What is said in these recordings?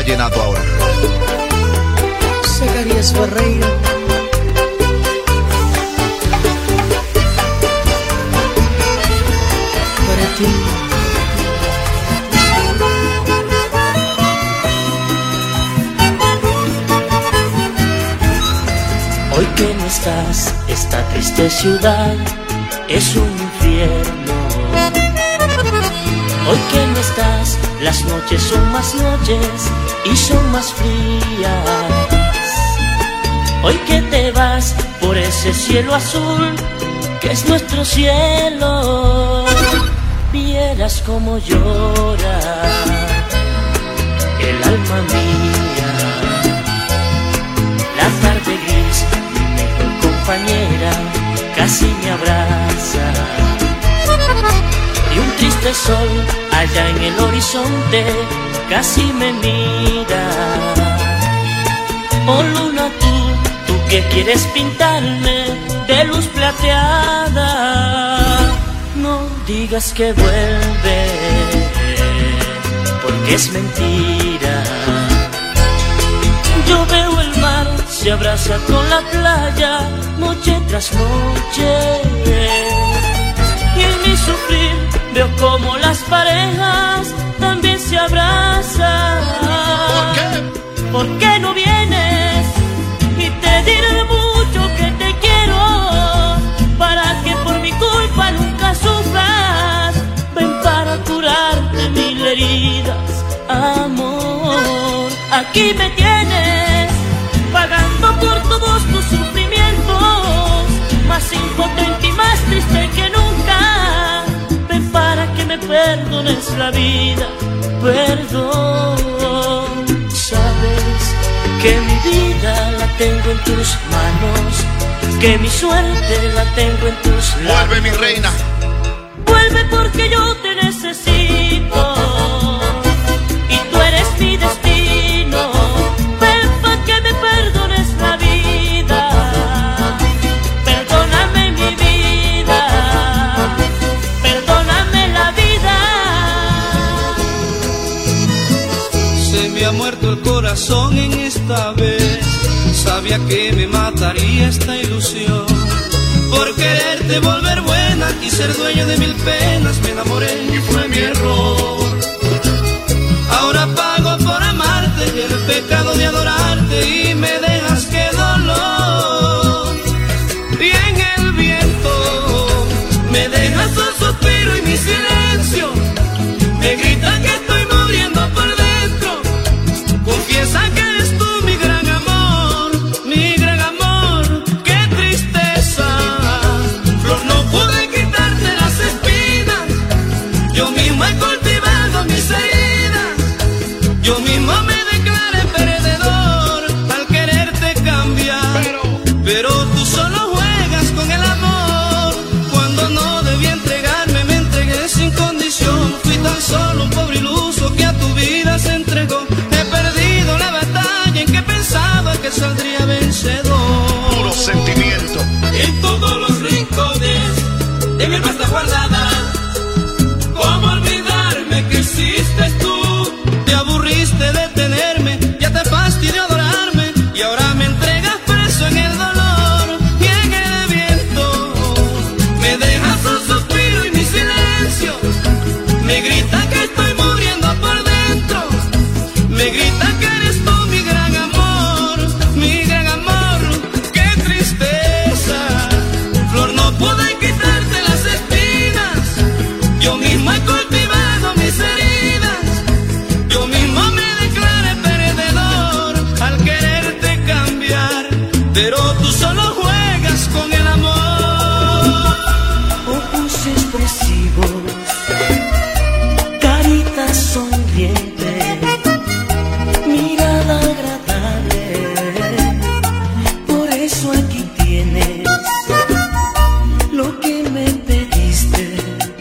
vallenato ahora. Zacarías Ferreira. Para ti. Hoy que no estás, esta triste ciudad es un infierno. Hoy que no estás, las noches son más noches y son más frías. Hoy que te vas por ese cielo azul que es nuestro cielo, vieras cómo llora el alma mía. La tarde gris, mi mejor compañera, casi me abraza. Y un triste sol allá en el horizonte casi me mira. Oh luna, tú que quieres pintarme de luz plateada, no digas que vuelve, porque es mentira. Yo veo el mar, se abraza con la playa, noche tras noche. Y en mi sufrir veo como las parejas también se abrazan. ¿Por qué? ¿Por qué no vienes? Y te diré mucho que te quiero, para que por mi culpa nunca sufras. Ven para curarte mil heridas, amor. Aquí me tienes, pagando por todos tus sufrimientos, más impotente y más triste que nunca. Ven para que me perdones la vida, perdón. Sabes que mi vida la tengo en tus manos, que mi suerte la tengo en tus labios. Vuelve, mi reina. Vuelve porque yo te necesito y tú eres mi destino. Ven pa' que me perdones la vida, perdóname mi vida, perdóname la vida. Se me ha muerto el corazón en esta vez, sabía que me mataría esta ilusión. Por quererte volver buena y ser dueño de mil penas, me enamoré y fue mi error. Ahora pago por amarte el pecado de adorarte y me dejas que dolor. Y en el viento me dejas un suspiro y mi silencio me grita que estoy muriendo por dentro. Confiesa que eres tú mi gran amor, mi gran amor. Qué tristeza, flor, no pude quitarte las espinas. Yo mismo he cultivado mis heridas, yo mismo me declaré perdedor al quererte cambiar. Pero tú solo juegas con el amor, cuando no debí entregarme, me entregué sin condición. Fui tan solo un pobre iluso que a tu vida se entregó. He perdido la batalla en que pensaba que saldría vencedor. Puro sentimiento. En todos los rincones de mi alma está guardada. ¿Cómo olvidarme que existes tú? Te aburriste de tenerme, ya te fastidió adorarme, y ahora me entregas preso en el dolor. Y en el viento me dejas un suspiro y mi silencio me grita que estoy muriendo por dentro. Me grita que eres tú mi gran amor, mi gran amor. Qué tristeza, flor, no pude quitarte las espinas. Yo mismo he cultivado mis heridas, yo mismo me declaré perdedor al quererte cambiar. Pero tú solo juegas con el amor. Ojos expresivos, carita sonriente, mirada agradable. Por eso aquí tienes lo que me pediste,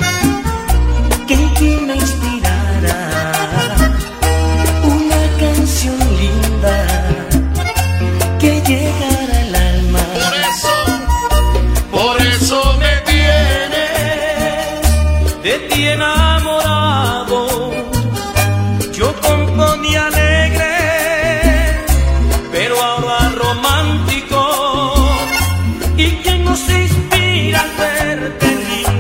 que me inspirara una canción linda que llegara al alma. Por eso me tienes. De ti enamorado, yo componía alegre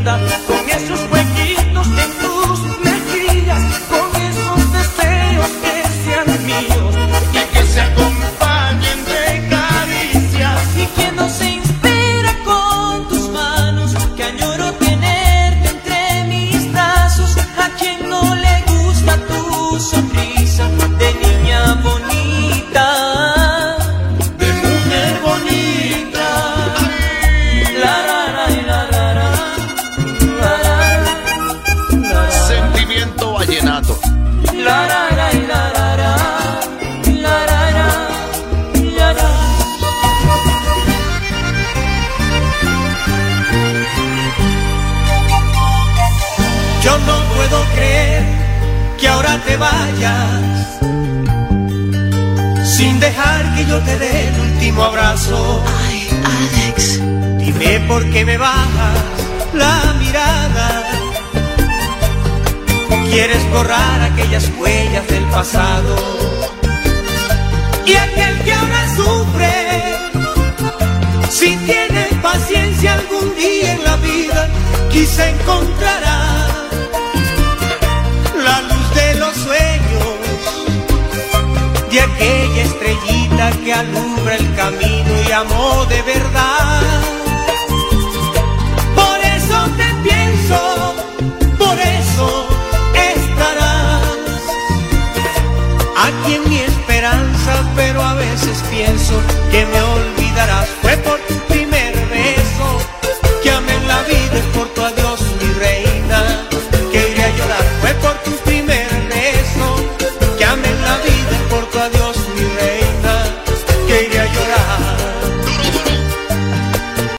vida, con esos huequitos en tus mejillas, con esos deseos que sean míos y que se acompañen de caricias. y quien no se inspira con tus manos, que añoro tenerte entre mis brazos, a quien no le gusta tu sonrisa de niña bonita, De mujer bonita. la la la la la la la. Sentimiento vallenato. La la la la la la la la la la. Yo no puedo creer que ahora te vayas sin dejar que yo te dé el último abrazo. Ay, Alex. Dime por qué me bajas la mirada. Quieres borrar aquellas huellas del pasado. Y aquel que ahora sufre, si tiene paciencia algún día en la vida, quizá encontrará la luz de los sueños, de aquella estrellita que alumbra el camino y amó de verdad. Por eso te pienso, por eso estarás aquí en mi esperanza, pero a veces pienso que me olvidarás. Fue por tu primer beso que amé en la vida, es por tu adiós, mi reina, que iré a llorar. Fue por tu primer beso que amé en la vida, es por tu adiós, mi reina, que iré a llorar.